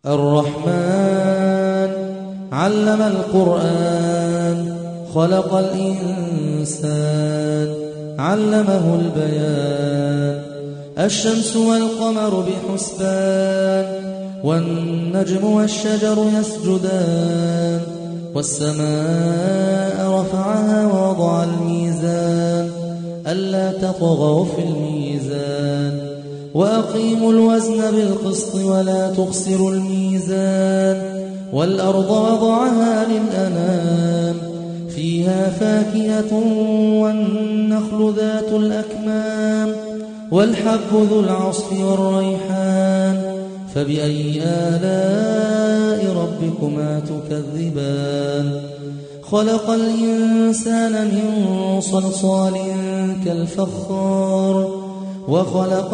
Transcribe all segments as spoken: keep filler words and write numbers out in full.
الرحمن علم القرآن خلق الإنسان علمه البيان. الشمس والقمر بحسبان والنجم والشجر يسجدان. والسماء رفعها ووضع الميزان ألا تطغوا في الميزان وأقيموا الوزن بالقسط ولا تخسروا الميزان. والأرض وضعها للأنام فيها فاكهة والنخل ذات الأكمام والحب ذو العصف والريحان. فبأي آلاء ربكما تكذبان؟ خلق الإنسان من صلصال كالفخار وخلق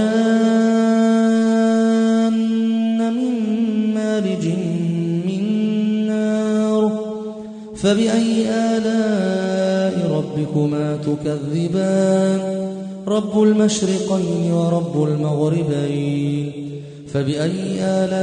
الجان من مارج من نار. فبأي آلاء ربكما تكذبان؟ رب المشرقين ورب المغربين. فبأي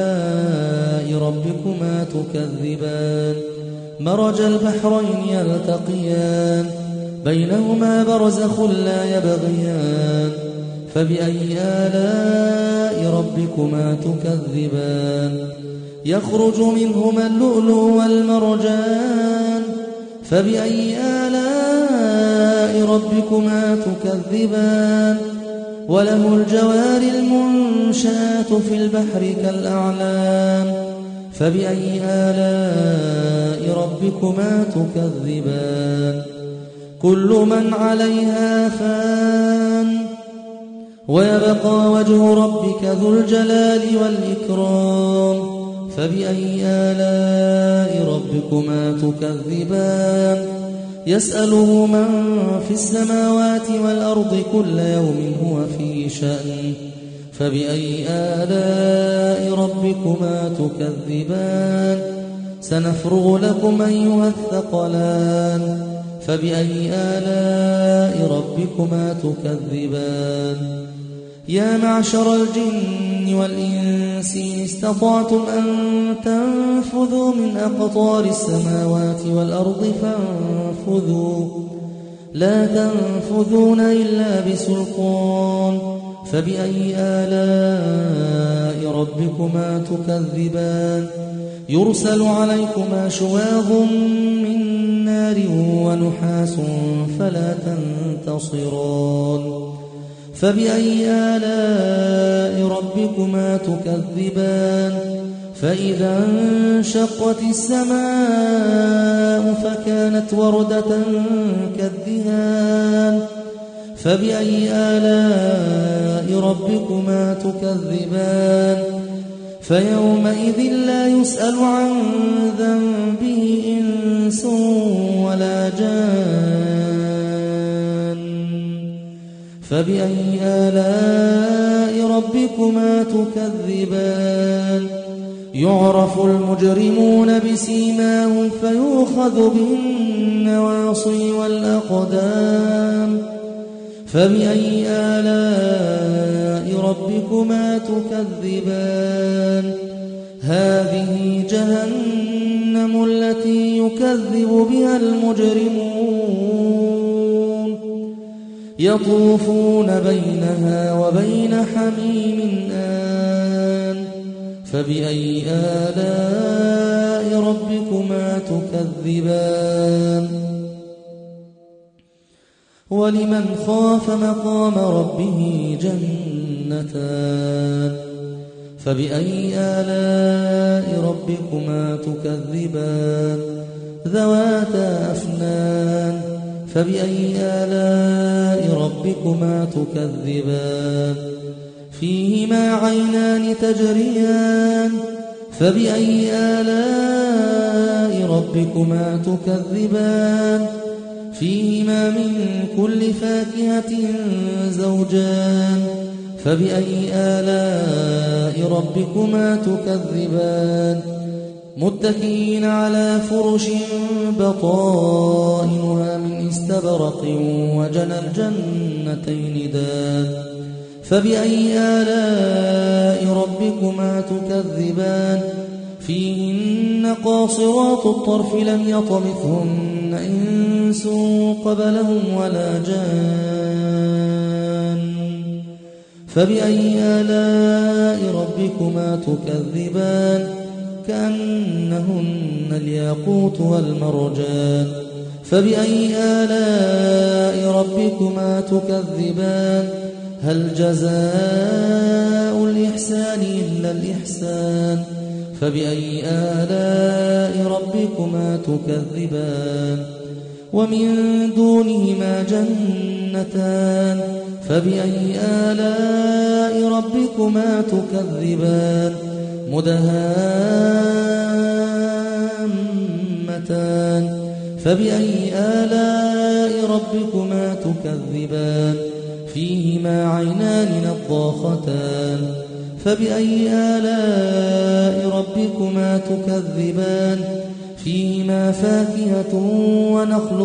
آلاء ربكما تكذبان؟ مرج البحرين يلتقيان بينهما برزخ لا يبغيان. فبأي آلاء ربكما تكذبان؟ يخرج منهما اللؤلؤ والمرجان. فبأي آلاء ربكما تكذبان؟ وله الجوار المنشآت في البحر كالأعلام. فبأي آلاء ربكما تكذبان؟ كل من عليها فان ويبقى وجه ربك ذو الجلال والإكرام. فبأي آلاء ربكما تكذبان؟ يسأله من في السماوات والأرض كل يوم هو في شأن. فبأي آلاء ربكما تكذبان؟ سنفرغ لكم أيها الثقلان. فبأي آلاء ربكما تكذبان؟ يا معشر الجن والإنس إن استطعتم أن تنفذوا من أقطار السماوات والأرض فانفذوا لا تنفذون إلا بسلطان. فبأي آلاء ربكما تكذبان؟ يرسل عليكما شواظ من نار ونحاس فلا تنتصران. فبأي آلاء ربكما تكذبان؟ فإذا انشقت السماء فكانت وردة كالدهان. فبأي آلاء ربكما تكذبان؟ فيومئذ لا يسأل عن ذنبه إنس ولا جان. فبأي آلاء ربكما تكذبان؟ يعرف المجرمون بسيماهم فيؤخذ بالنواصي والأقدام. فبأي آلاء ربكما تكذبان؟ هذه جهنم التي يكذب بها المجرمون يطوفون بينها وبين حميم آن. فبأي آلاء ربكما تكذبان؟ ولمن خاف مقام ربه جنتان. فبأي آلاء ربكما تكذبان؟ ذواتا أفنان. فبأي آلاء ربكما تكذبان؟ فيهما عينان تجريان. فبأي آلاء ربكما تكذبان؟ فيهما من كل فاكهة زوجان. فبأي آلاء ربكما تكذبان؟ متكئين على فرش بطائنها من استبرق وجنى الجنتين دان. فبأي آلاء ربكما تكذبان فيهن قاصرات الطرف لم يطمثهن إنس قبلهم ولا جان فبأي آلاء ربكما تكذبان كأنهن الياقوت والمرجان فبأي آلاء ربكما تكذبان هل جزاء الإحسان إلا الإحسان فبأي آلاء ربكما تكذبان ومن دونهما جنتان فبأي آلاء ربكما تكذبان مدهامتان فبأي آلاء ربكما تكذبان فيهما عينان نضاختان فبأي آلاء ربكما تكذبان فيهما فاكهة ونخل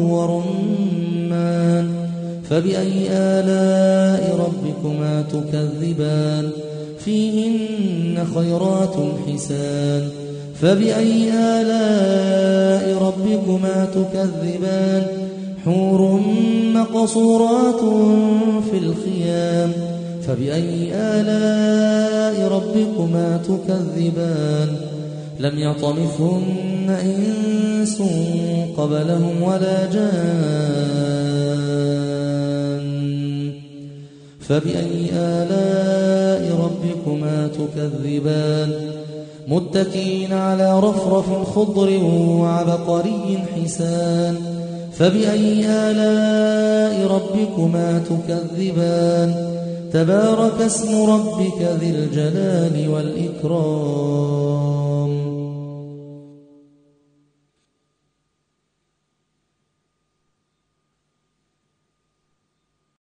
ورمان فبأي آلاء ربكما تكذبان فيهن خيرات حسان فبأي آلاء ربكما تكذبان حور مقصورات في الخيام فبأي آلاء ربكما تكذبان لم يطمثهن إنس قبلهم ولا جان فبأي آلاء ربكما تكذبان متكئين على رفرف خضر وعبقري حسان فبأي آلاء ربكما تكذبان تبارك اسم ربك ذي الجلال والإكرام